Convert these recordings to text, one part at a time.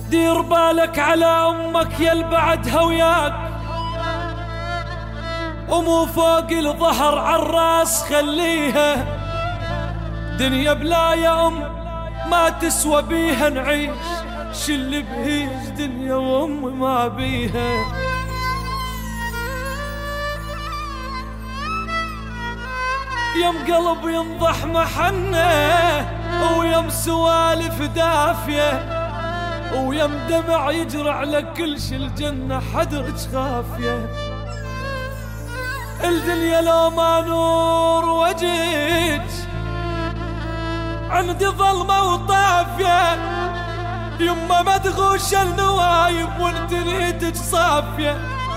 دير بالك على أمك يا البعدها وياك، ومو فوق الظهر عالراس خليها، دنيا بلا يا أم ما تسوى بيها نعيش، شل بهيج دنيا وأم ما بيها. يم قلب ينضح محنه، ويم سوالف دافيه، ويم دمع يجرى على كل شي الجنة حدرج خافية. الدنيا لو ما نور وجيج عندي ظلمة وطافية، يما مدغوش النوايب وانت نيتك صافية.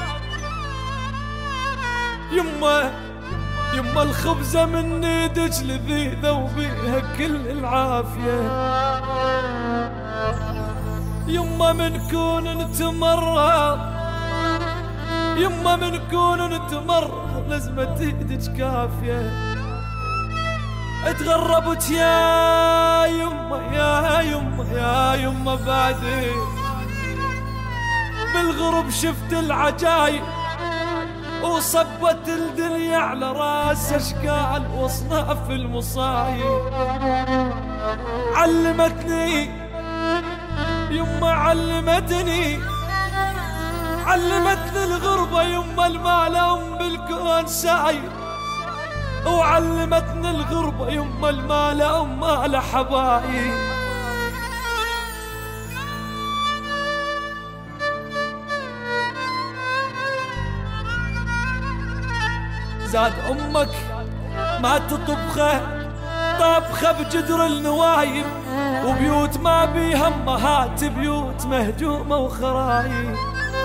يما الخبزة من ايدك لذيذة وبيها كل العافية. يما من كون نتمرض، يما من كون نتمرض لازمة ايدك كافية. اتغربت يا يما يا يما يا يما بعدي، بالغرب شفت العجايب، وصبت الدنيا على راس اشكال واصناف المصايب. علمتني يما علمتني الغربة، يما المال أم بالكون ساير، وعلمتني الغربة يما المال أم مال حبايب. زاد أمك ما تطبخه طبخه بجدر النوايب، وبيوت ما بيها امهات بيوت مهجومة وخرايب.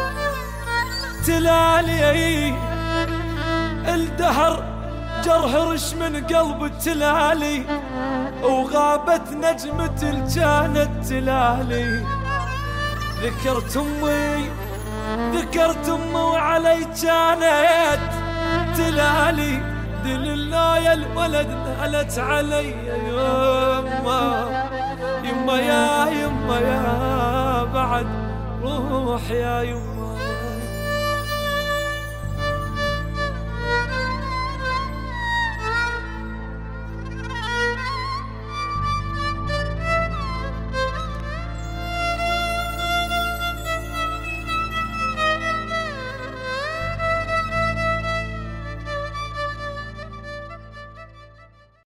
تلالي الدهر جرهرش من قلب التلالي، وغابت نجمة الجانت تلالي. ذكرت امي وعلي جانت تلالي، دل الله يا الولد نالت علي. يما يا بعد روح يا يما.